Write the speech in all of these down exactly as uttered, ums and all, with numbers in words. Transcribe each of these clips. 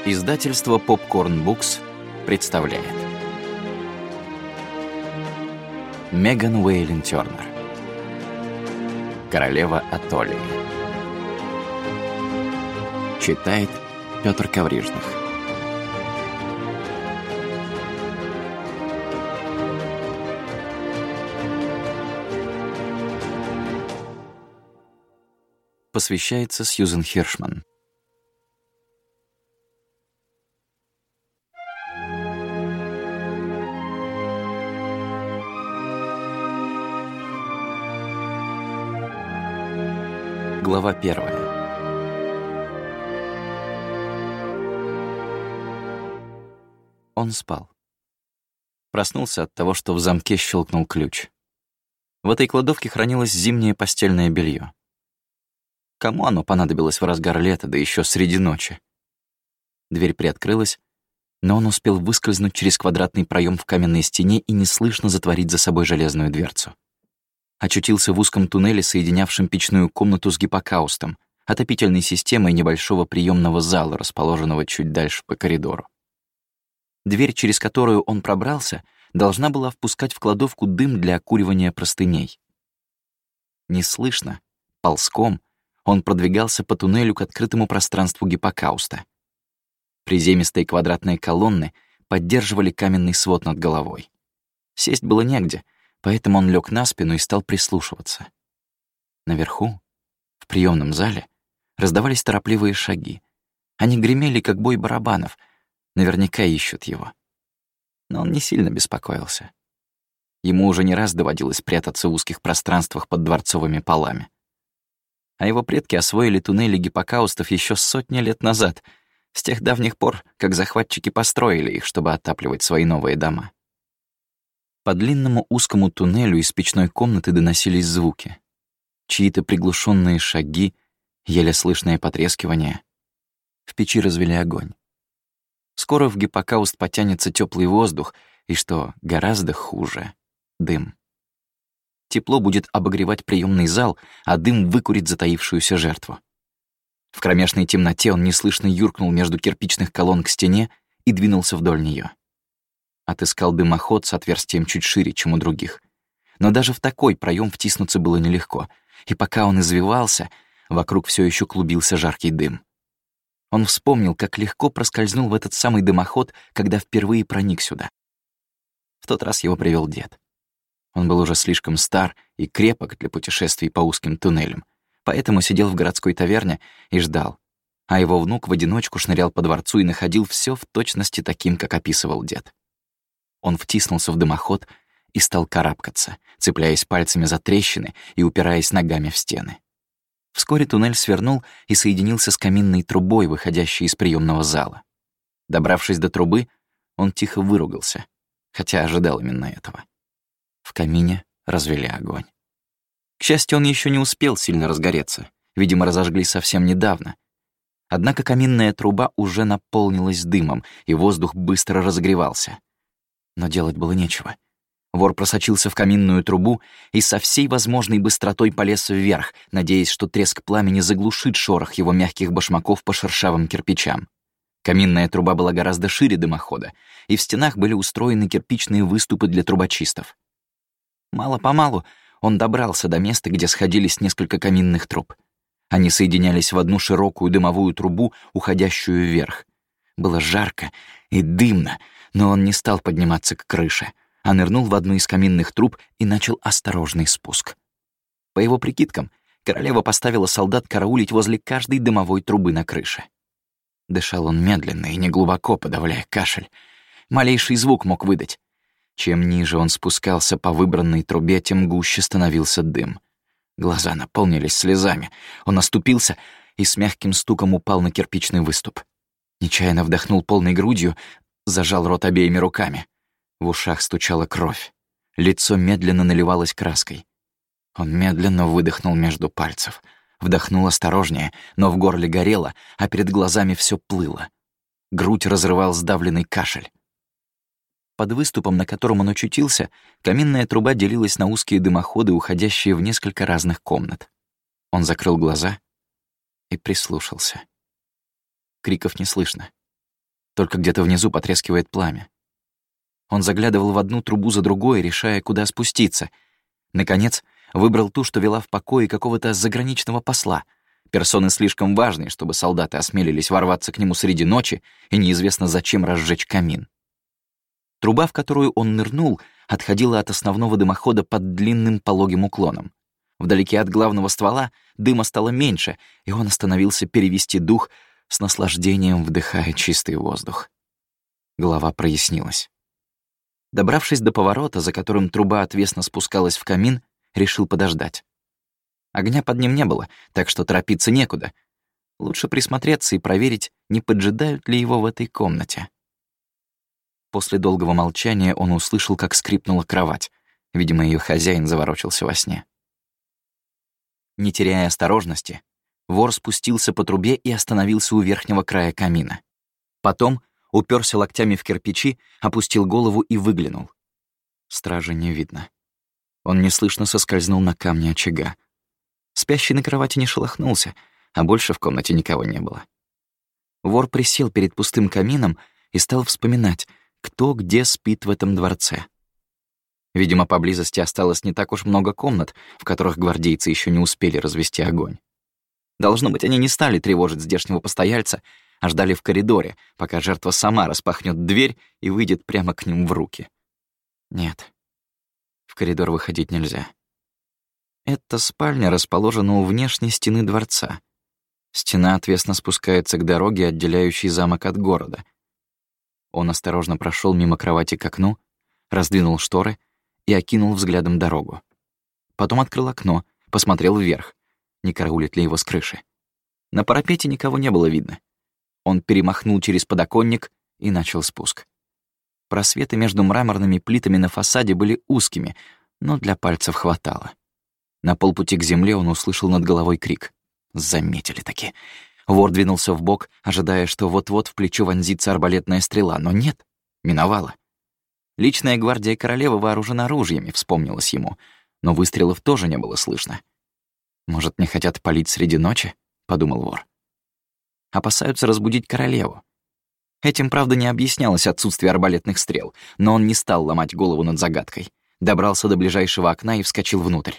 Издательство Popcorn Books представляет Меган Уэйлин Тёрнер. Королева Атолии. Читает Пётр Коврижных. Посвящается Сьюзен Хиршман. Глава первая. Он спал. Проснулся от того, что в замке щелкнул ключ. В этой кладовке хранилось зимнее постельное белье. Кому оно понадобилось в разгар лета, да еще среди ночи? Дверь приоткрылась, но он успел выскользнуть через квадратный проем в каменной стене и неслышно затворить за собой железную дверцу. Очутился в узком туннеле, соединявшем печную комнату с гиппокаустом, отопительной системой небольшого приемного зала, расположенного чуть дальше по коридору. Дверь, через которую он пробрался, должна была впускать в кладовку дым для окуривания простыней. Неслышно, ползком, он продвигался по туннелю к открытому пространству гиппокауста. Приземистые квадратные колонны поддерживали каменный свод над головой. Сесть было негде, поэтому он лег на спину и стал прислушиваться. Наверху, в приемном зале, раздавались торопливые шаги. Они гремели, как бой барабанов. Наверняка ищут его. Но он не сильно беспокоился. Ему уже не раз доводилось прятаться в узких пространствах под дворцовыми полами. А его предки освоили туннели гиппокаустов еще сотни лет назад, с тех давних пор, как захватчики построили их, чтобы отапливать свои новые дома. По длинному узкому туннелю из печной комнаты доносились звуки. Чьи-то приглушенные шаги, еле слышное потрескивание. В печи развели огонь. Скоро в гиппокауст потянется теплый воздух, и, что гораздо хуже, дым. Тепло будет обогревать приемный зал, а дым выкурит затаившуюся жертву. В кромешной темноте он неслышно юркнул между кирпичных колонн к стене и двинулся вдоль нее. Отыскал дымоход с отверстием чуть шире, чем у других. Но даже в такой проем втиснуться было нелегко, и пока он извивался, вокруг все еще клубился жаркий дым. Он вспомнил, как легко проскользнул в этот самый дымоход, когда впервые проник сюда. В тот раз его привел дед. Он был уже слишком стар и крепок для путешествий по узким туннелям, поэтому сидел в городской таверне и ждал, а его внук в одиночку шнырял по дворцу и находил все в точности таким, как описывал дед. Он втиснулся в дымоход и стал карабкаться, цепляясь пальцами за трещины и упираясь ногами в стены. Вскоре туннель свернул и соединился с каминной трубой, выходящей из приемного зала. Добравшись до трубы, он тихо выругался, хотя ожидал именно этого. В камине развели огонь. К счастью, он еще не успел сильно разгореться, видимо, разожгли совсем недавно. Однако каминная труба уже наполнилась дымом, и воздух быстро разогревался. Но делать было нечего. Вор просочился в каминную трубу и со всей возможной быстротой полез вверх, надеясь, что треск пламени заглушит шорох его мягких башмаков по шершавым кирпичам. Каминная труба была гораздо шире дымохода, и в стенах были устроены кирпичные выступы для трубочистов. Мало-помалу он добрался до места, где сходились несколько каминных труб. Они соединялись в одну широкую дымовую трубу, уходящую вверх. Было жарко и дымно, но он не стал подниматься к крыше, а нырнул в одну из каминных труб и начал осторожный спуск. По его прикидкам, королева поставила солдат караулить возле каждой дымовой трубы на крыше. Дышал он медленно и неглубоко, подавляя кашель. Малейший звук мог выдать. Чем ниже он спускался по выбранной трубе, тем гуще становился дым. Глаза наполнились слезами. Он оступился и с мягким стуком упал на кирпичный выступ. Нечаянно вдохнул полной грудью, зажал рот обеими руками. В ушах стучала кровь. Лицо медленно наливалось краской. Он медленно выдохнул между пальцев. Вдохнул осторожнее, но в горле горело, а перед глазами все плыло. Грудь разрывал сдавленный кашель. Под выступом, на котором он очутился, каминная труба делилась на узкие дымоходы, уходящие в несколько разных комнат. Он закрыл глаза и прислушался. Криков не слышно. только где-то внизу потрескивает пламя. Он заглядывал в одну трубу за другой, решая, куда спуститься. Наконец, выбрал ту, что вела в покое какого-то заграничного посла, персоны слишком важной, чтобы солдаты осмелились ворваться к нему среди ночи и неизвестно зачем разжечь камин. Труба, в которую он нырнул, отходила от основного дымохода под длинным пологим уклоном. Вдалеке от главного ствола дыма стало меньше, и он остановился перевести дух, с наслаждением вдыхая чистый воздух. Голова прояснилась. Добравшись до поворота, за которым труба отвесно спускалась в камин, решил подождать. Огня под ним не было, так что торопиться некуда. Лучше присмотреться и проверить, не поджидают ли его в этой комнате. После долгого молчания он услышал, как скрипнула кровать. Видимо, ее хозяин заворочился во сне. Не теряя осторожности, вор спустился по трубе и остановился у верхнего края камина. Потом уперся локтями в кирпичи, опустил голову и выглянул. Стражи не видно. Он неслышно соскользнул на камни очага. Спящий на кровати не шелохнулся, а больше в комнате никого не было. Вор присел перед пустым камином и стал вспоминать, кто где спит в этом дворце. Видимо, поблизости осталось не так уж много комнат, в которых гвардейцы еще не успели развести огонь. Должно быть, они не стали тревожить здешнего постояльца, а ждали в коридоре, пока жертва сама распахнет дверь и выйдет прямо к ним в руки. Нет, в коридор выходить нельзя. Эта спальня расположена у внешней стены дворца. Стена отвесно спускается к дороге, отделяющей замок от города. Он осторожно прошел мимо кровати к окну, раздвинул шторы и окинул взглядом дорогу. Потом открыл окно, посмотрел вверх, не караулит ли его с крыши. На парапете никого не было видно. Он перемахнул через подоконник и начал спуск. Просветы между мраморными плитами на фасаде были узкими, но для пальцев хватало. На полпути к земле он услышал над головой крик. Заметили-таки. Вор двинулся вбок, ожидая, что вот-вот в плечо вонзится арбалетная стрела, но нет, миновала. Личная гвардия королевы вооружена ружьями, вспомнилось ему, но выстрелов тоже не было слышно. «Может, не хотят палить среди ночи?» — подумал вор. Опасаются разбудить королеву. Этим, правда, не объяснялось отсутствие арбалетных стрел, но он не стал ломать голову над загадкой. Добрался до ближайшего окна и вскочил внутрь.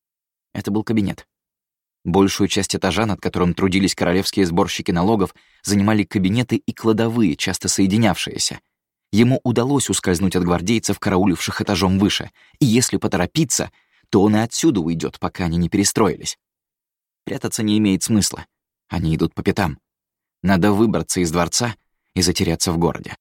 Это был кабинет. Большую часть этажа, над которым трудились королевские сборщики налогов, занимали кабинеты и кладовые, часто соединявшиеся. Ему удалось ускользнуть от гвардейцев, карауливших этажом выше, и если поторопиться, то он и отсюда уйдет, пока они не перестроились. Прятаться не имеет смысла. Они идут по пятам. Надо выбраться из дворца и затеряться в городе.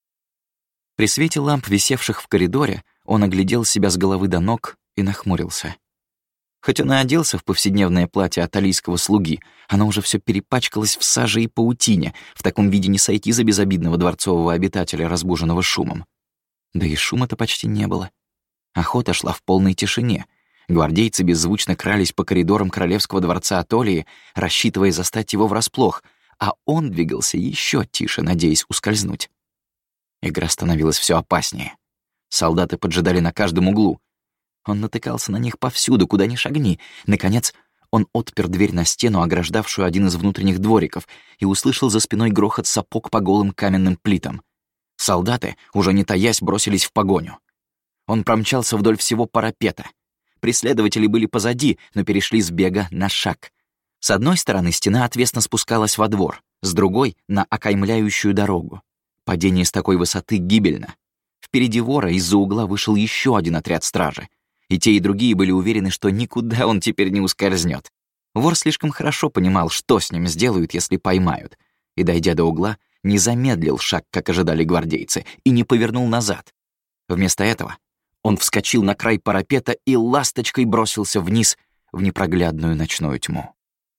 При свете ламп, висевших в коридоре, он оглядел себя с головы до ног и нахмурился. Хоть он и оделся в повседневное платье аталийского слуги, оно уже все перепачкалось в саже и паутине, в таком виде не сойти за безобидного дворцового обитателя, разбуженного шумом. Да и шума-то почти не было. Охота шла в полной тишине. Гвардейцы беззвучно крались по коридорам королевского дворца Атолии, рассчитывая застать его врасплох, а он двигался еще тише, надеясь ускользнуть. Игра становилась все опаснее. Солдаты поджидали на каждом углу. Он натыкался на них повсюду, куда ни шагни. Наконец, он отпер дверь на стену, ограждавшую один из внутренних двориков, и услышал за спиной грохот сапог по голым каменным плитам. Солдаты, уже не таясь, бросились в погоню. Он промчался вдоль всего парапета. Преследователи были позади, но перешли с бега на шаг. С одной стороны стена отвесно спускалась во двор, с другой — на окаймляющую дорогу. Падение с такой высоты гибельно. Впереди вора из-за угла вышел еще один отряд стражи. И те, и другие были уверены, что никуда он теперь не ускользнет. Вор слишком хорошо понимал, что с ним сделают, если поймают, и, дойдя до угла, не замедлил шаг, как ожидали гвардейцы, и не повернул назад. Вместо этого он вскочил на край парапета и ласточкой бросился вниз в непроглядную ночную тьму.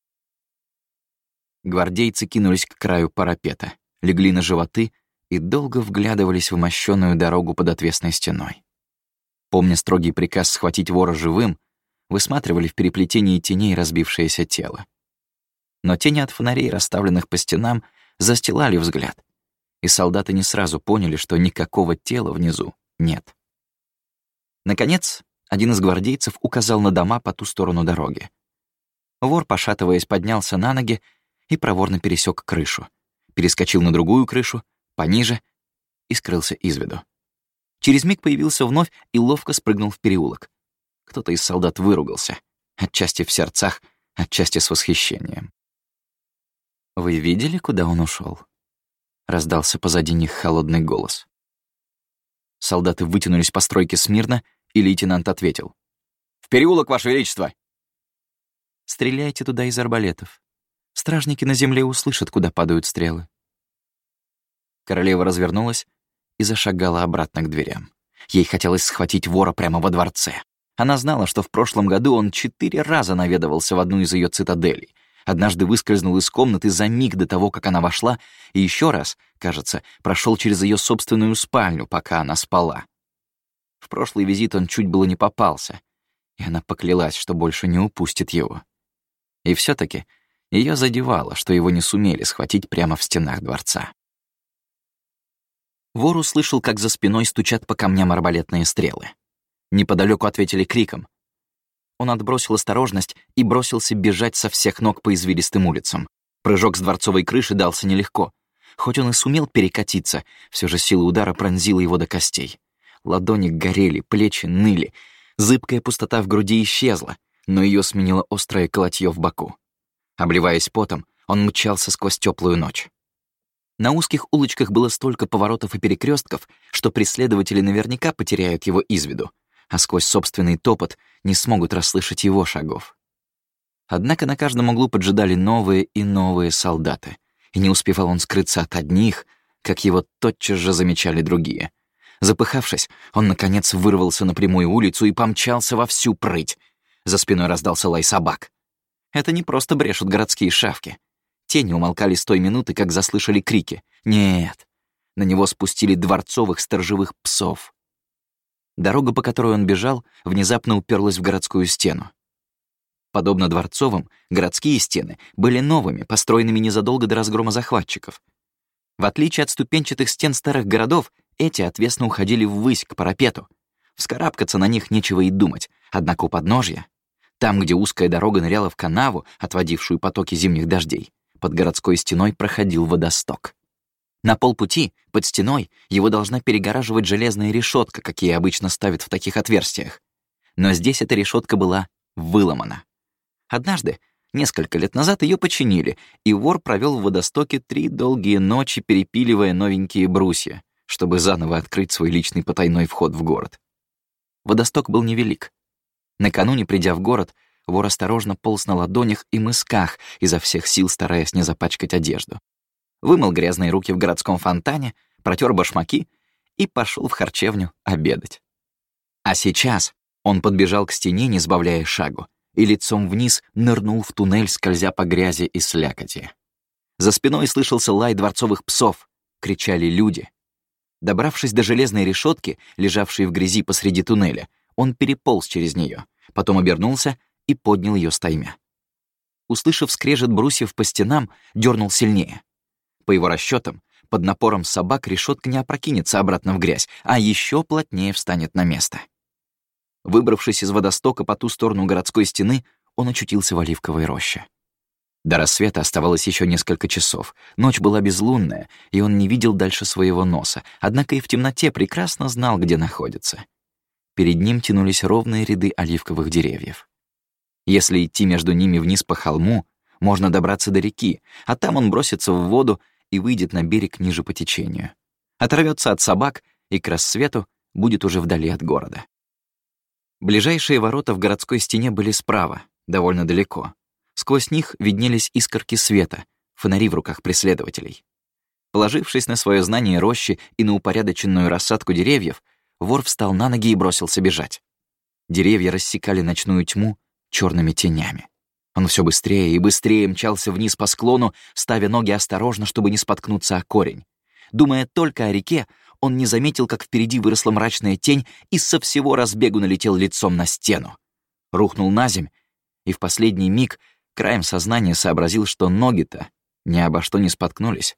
Гвардейцы кинулись к краю парапета, легли на животы и долго вглядывались в мощёную дорогу под отвесной стеной. Помня строгий приказ схватить вора живым, высматривали в переплетении теней разбившееся тело. Но тени от фонарей, расставленных по стенам, застилали взгляд, и солдаты не сразу поняли, что никакого тела внизу нет. Наконец, один из гвардейцев указал на дома по ту сторону дороги. Вор, пошатываясь, поднялся на ноги и проворно пересек крышу, перескочил на другую крышу, пониже и скрылся из виду. Через миг появился вновь и ловко спрыгнул в переулок. Кто-то из солдат выругался, отчасти в сердцах, отчасти с восхищением. «Вы видели, куда он ушел? Раздался позади них холодный голос. Солдаты вытянулись по стройке смирно, и лейтенант ответил: «В переулок, Ваше Величество!» «Стреляйте туда из арбалетов. Стражники на земле услышат, куда падают стрелы». Королева развернулась и зашагала обратно к дверям. Ей хотелось схватить вора прямо во дворце. Она знала, что в прошлом году он четыре раза наведывался в одну из ее цитаделей. Однажды выскользнул из комнаты за миг до того, как она вошла, и еще раз, кажется, прошел через ее собственную спальню, пока она спала. В прошлый визит он чуть было не попался, и она поклялась, что больше не упустит его. И все таки ее задевало, что его не сумели схватить прямо в стенах дворца. Вор услышал, как за спиной стучат по камням арбалетные стрелы. Неподалеку ответили криком. Он отбросил осторожность и бросился бежать со всех ног по извилистым улицам. Прыжок с дворцовой крыши дался нелегко. Хоть он и сумел перекатиться, все же сила удара пронзила его до костей. Ладони горели, плечи ныли. Зыбкая пустота в груди исчезла, но ее сменило острое колотье в боку. Обливаясь потом, он мчался сквозь теплую ночь. На узких улочках было столько поворотов и перекрестков, что преследователи наверняка потеряют его из виду, а сквозь собственный топот не смогут расслышать его шагов. Однако на каждом углу поджидали новые и новые солдаты, и не успевал он скрыться от одних, как его тотчас же замечали другие. Запыхавшись, он, наконец, вырвался на прямую улицу и помчался во всю прыть. За спиной раздался лай собак. Это не просто брешут городские шавки. Те не умолкали с той минуты, как заслышали крики. Нет, на него спустили дворцовых сторожевых псов. Дорога, по которой он бежал, внезапно уперлась в городскую стену. Подобно дворцовым, городские стены были новыми, построенными незадолго до разгрома захватчиков. В отличие от ступенчатых стен старых городов, эти отвесно уходили ввысь, к парапету. Вскарабкаться на них нечего и думать, однако у подножья, там, где узкая дорога ныряла в канаву, отводившую потоки зимних дождей, под городской стеной проходил водосток. На полпути, под стеной, его должна перегораживать железная решетка, какие обычно ставят в таких отверстиях. Но здесь эта решетка была выломана. Однажды, несколько лет назад, ее починили, и вор провел в водостоке три долгие ночи, перепиливая новенькие брусья, чтобы заново открыть свой личный потайной вход в город. Водосток был невелик. Накануне, придя в город, вор осторожно полз на ладонях и мысках, изо всех сил стараясь не запачкать одежду. Вымыл грязные руки в городском фонтане, протер башмаки и пошел в харчевню обедать. А сейчас он подбежал к стене, не сбавляя шагу, и лицом вниз нырнул в туннель, скользя по грязи и слякоти. За спиной слышался лай дворцовых псов, кричали люди. Добравшись до железной решетки, лежавшей в грязи посреди туннеля, он переполз через нее, потом обернулся и поднял ее стаймя. Услышав скрежет брусьев по стенам, дернул сильнее. По его расчетам, под напором собак решетка не опрокинется обратно в грязь, а еще плотнее встанет на место. Выбравшись из водостока по ту сторону городской стены, он очутился в оливковой роще. До рассвета оставалось еще несколько часов. Ночь была безлунная, и он не видел дальше своего носа, однако и в темноте прекрасно знал, где находится. Перед ним тянулись ровные ряды оливковых деревьев. Если идти между ними вниз по холму, можно добраться до реки, а там он бросится в воду и выйдет на берег ниже по течению. Оторвется от собак и к рассвету будет уже вдали от города. Ближайшие ворота в городской стене были справа, довольно далеко. Сквозь них виднелись искорки света, фонари в руках преследователей. Положившись на свое знание рощи и на упорядоченную рассадку деревьев, вор встал на ноги и бросился бежать. Деревья рассекали ночную тьму черными тенями. Он все быстрее и быстрее мчался вниз по склону, ставя ноги осторожно, чтобы не споткнуться о корень. Думая только о реке, он не заметил, как впереди выросла мрачная тень и со всего разбегу налетел лицом на стену. Рухнул на земь, и в последний миг краем сознания сообразил, что ноги-то ни обо что не споткнулись.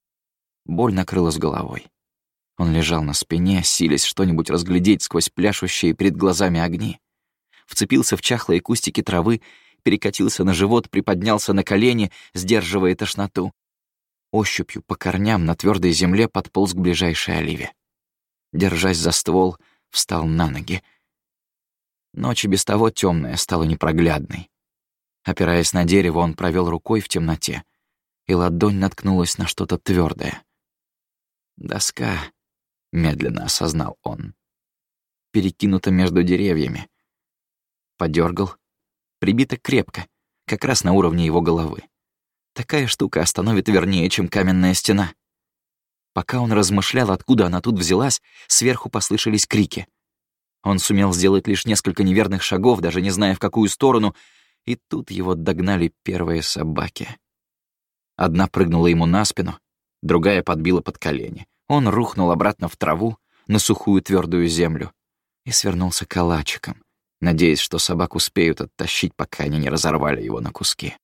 Боль накрыла с головой. Он лежал на спине, силясь что-нибудь разглядеть сквозь пляшущие перед глазами огни. Вцепился в чахлые кустики травы, перекатился на живот, приподнялся на колени, сдерживая тошноту. Ощупью по корням на твердой земле подполз к ближайшей оливе. Держась за ствол, встал на ноги. Ночь и без того темная стала непроглядной. Опираясь на дерево, он провел рукой в темноте, и ладонь наткнулась на что-то твердое. «Доска», — медленно осознал он, — «перекинута между деревьями». Подергал, прибита крепко, как раз на уровне его головы. Такая штука остановит вернее, чем каменная стена. Пока он размышлял, откуда она тут взялась, сверху послышались крики. Он сумел сделать лишь несколько неверных шагов, даже не зная, в какую сторону, и тут его догнали первые собаки. Одна прыгнула ему на спину, другая подбила под колени. Он рухнул обратно в траву, на сухую твердую землю, и свернулся калачиком, надеясь, что собак успеют оттащить, пока они не разорвали его на куски.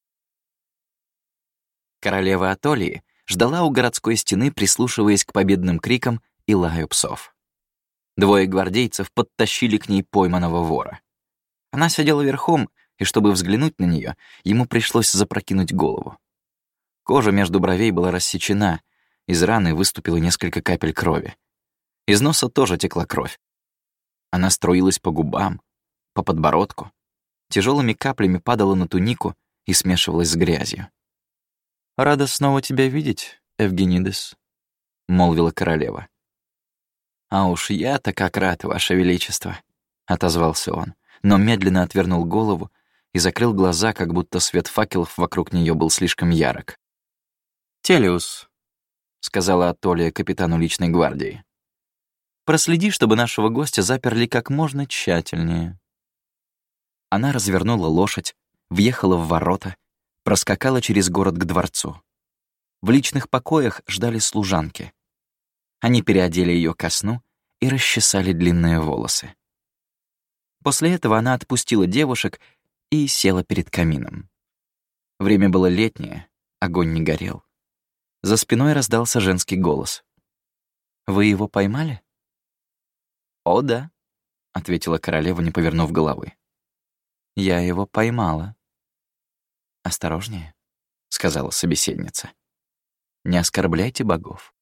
Королева Атолии ждала у городской стены, прислушиваясь к победным крикам и лаю псов. Двое гвардейцев подтащили к ней пойманного вора. Она сидела верхом, и чтобы взглянуть на нее, ему пришлось запрокинуть голову. Кожа между бровей была рассечена, из раны выступило несколько капель крови. Из носа тоже текла кровь. Она струилась по губам, по подбородку, тяжелыми каплями падала на тунику и смешивалась с грязью. «Рада снова тебя видеть, Евгенидес», — молвила королева. «А уж я-то как рад, Ваше Величество», — отозвался он, но медленно отвернул голову и закрыл глаза, как будто свет факелов вокруг нее был слишком ярок. «Телиус», — сказала Атолия капитану личной гвардии, — «проследи, чтобы нашего гостя заперли как можно тщательнее». Она развернула лошадь, въехала в ворота, проскакала через город к дворцу. В личных покоях ждали служанки. Они переодели ее ко сну и расчесали длинные волосы. После этого она отпустила девушек и села перед камином. Время было летнее, огонь не горел. За спиной раздался женский голос. «Вы его поймали?» «О, да», — ответила королева, не повернув головы. «Я его поймала». «Осторожнее», — сказала собеседница. «Не оскорбляйте богов».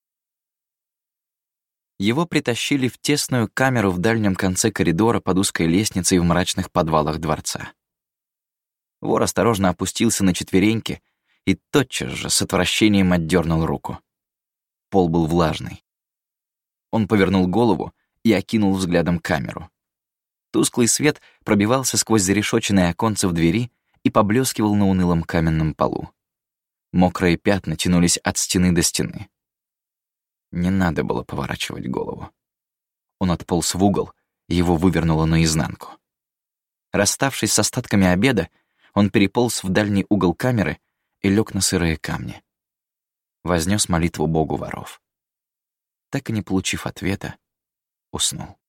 Его притащили в тесную камеру в дальнем конце коридора под узкой лестницей в мрачных подвалах дворца. Вор осторожно опустился на четвереньки и тотчас же с отвращением отдернул руку. Пол был влажный. Он повернул голову и окинул взглядом камеру. Тусклый свет пробивался сквозь зарешоченные оконца в двери и поблескивал на унылом каменном полу. Мокрые пятна тянулись от стены до стены. Не надо было поворачивать голову. Он отполз в угол, и его вывернуло наизнанку. Расставшись с остатками обеда, он переполз в дальний угол камеры и лег на сырые камни. Вознес молитву богу воров. Так и не получив ответа, уснул.